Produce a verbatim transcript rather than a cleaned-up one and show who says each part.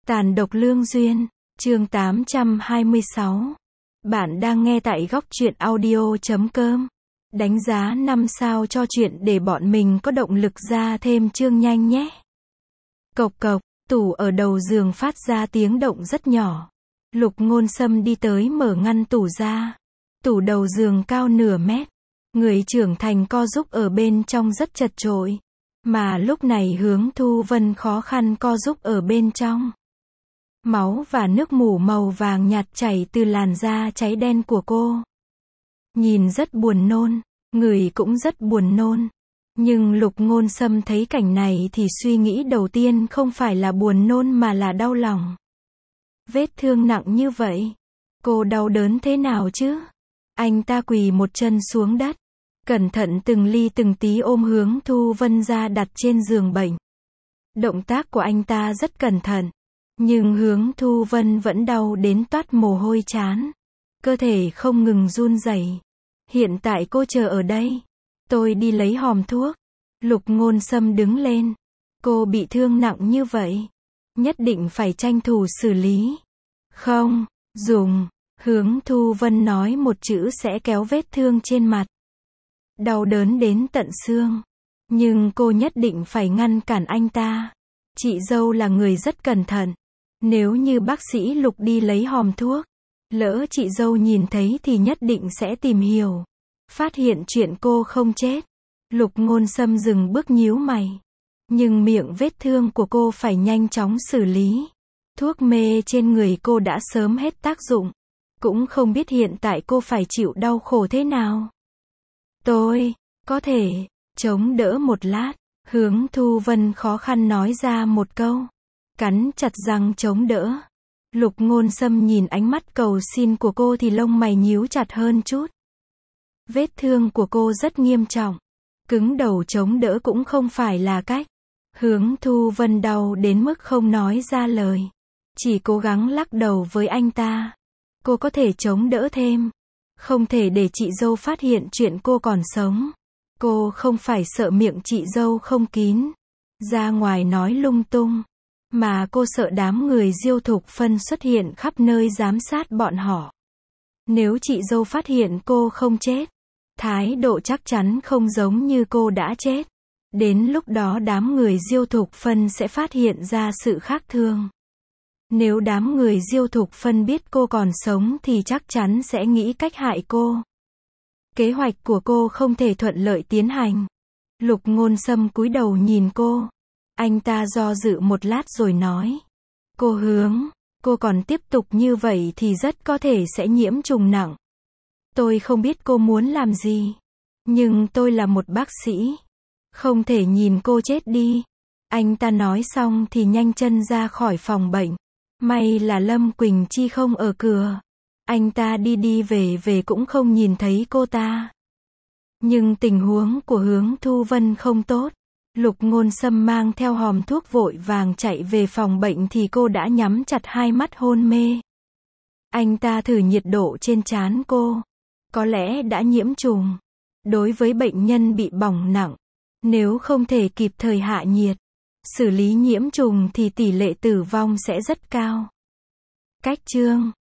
Speaker 1: Tàn độc lương duyên, chương tám trăm hai mươi sáu. Bạn đang nghe tại góc truyện audio chấm com. Đánh giá năm sao cho chuyện để bọn mình có động lực ra thêm chương nhanh nhé. Cộc cộc, tủ ở đầu giường phát ra tiếng động rất nhỏ. Lục Ngôn Sâm đi tới mở ngăn tủ ra. Tủ đầu giường cao nửa mét. Người trưởng thành co giúp ở bên trong rất chật chội. Mà lúc này Hướng Thu Vân khó khăn co giúp ở bên trong. Máu và nước mủ màu vàng nhạt chảy từ làn da cháy đen của cô. Nhìn rất buồn nôn, người cũng rất buồn nôn. Nhưng Lục Ngôn Sâm thấy cảnh này thì suy nghĩ đầu tiên không phải là buồn nôn mà là đau lòng. Vết thương nặng như vậy, cô đau đớn thế nào chứ? Anh ta quỳ một chân xuống đất, cẩn thận từng ly từng tí ôm Hướng Thu Vân ra đặt trên giường bệnh. Động tác của anh ta rất cẩn thận. Nhưng Hướng Thu Vân vẫn đau đến toát mồ hôi trán. Cơ thể không ngừng run rẩy. Hiện tại cô chờ ở đây. Tôi đi lấy hòm thuốc. Lục Ngôn Sâm đứng lên. Cô bị thương nặng như vậy. Nhất định phải tranh thủ xử lý. Không, dùng. Hướng Thu Vân nói một chữ sẽ kéo vết thương trên mặt. Đau đớn đến tận xương. Nhưng cô nhất định phải ngăn cản anh ta. Chị dâu là người rất cẩn thận. Nếu như bác sĩ Lục đi lấy hòm thuốc, lỡ chị dâu nhìn thấy thì nhất định sẽ tìm hiểu. Phát hiện chuyện cô không chết. Lục Ngôn Sâm dừng bước nhíu mày. Nhưng miệng vết thương của cô phải nhanh chóng xử lý. Thuốc mê trên người cô đã sớm hết tác dụng. Cũng không biết hiện tại cô phải chịu đau khổ thế nào. Tôi, có thể, chống đỡ một lát. Hướng Thu Vân khó khăn nói ra một câu. Cắn chặt răng chống đỡ. Lục Ngôn Sâm nhìn ánh mắt cầu xin của cô thì lông mày nhíu chặt hơn chút. Vết thương của cô rất nghiêm trọng. Cứng đầu chống đỡ cũng không phải là cách. Hướng Thu Vân đau đến mức không nói ra lời. Chỉ cố gắng lắc đầu với anh ta. Cô có thể chống đỡ thêm. Không thể để chị dâu phát hiện chuyện cô còn sống. Cô không phải sợ miệng chị dâu không kín. Ra ngoài nói lung tung. Mà cô sợ đám người Diêu Thục Phân xuất hiện khắp nơi giám sát bọn họ. Nếu chị dâu phát hiện cô không chết, thái độ chắc chắn không giống như cô đã chết. Đến lúc đó đám người Diêu Thục Phân sẽ phát hiện ra sự khác thường. Nếu đám người Diêu Thục Phân biết cô còn sống thì chắc chắn sẽ nghĩ cách hại cô. Kế hoạch của cô không thể thuận lợi tiến hành. Lục Ngôn Sâm cúi đầu nhìn cô. Anh ta do dự một lát rồi nói. Cô Hướng, cô còn tiếp tục như vậy thì rất có thể sẽ nhiễm trùng nặng. Tôi không biết cô muốn làm gì. Nhưng tôi là một bác sĩ. Không thể nhìn cô chết đi. Anh ta nói xong thì nhanh chân ra khỏi phòng bệnh. May là Lâm Quỳnh Chi không ở cửa. Anh ta đi đi về về cũng không nhìn thấy cô ta. Nhưng tình huống của Hướng Thu Vân không tốt. Lục Ngôn Sâm mang theo hòm thuốc vội vàng chạy về phòng bệnh thì cô đã nhắm chặt hai mắt hôn mê. Anh ta thử nhiệt độ trên trán cô. Có lẽ đã nhiễm trùng. Đối với bệnh nhân bị bỏng nặng, nếu không thể kịp thời hạ nhiệt, xử lý nhiễm trùng thì tỷ lệ tử vong sẽ rất cao. Cách chương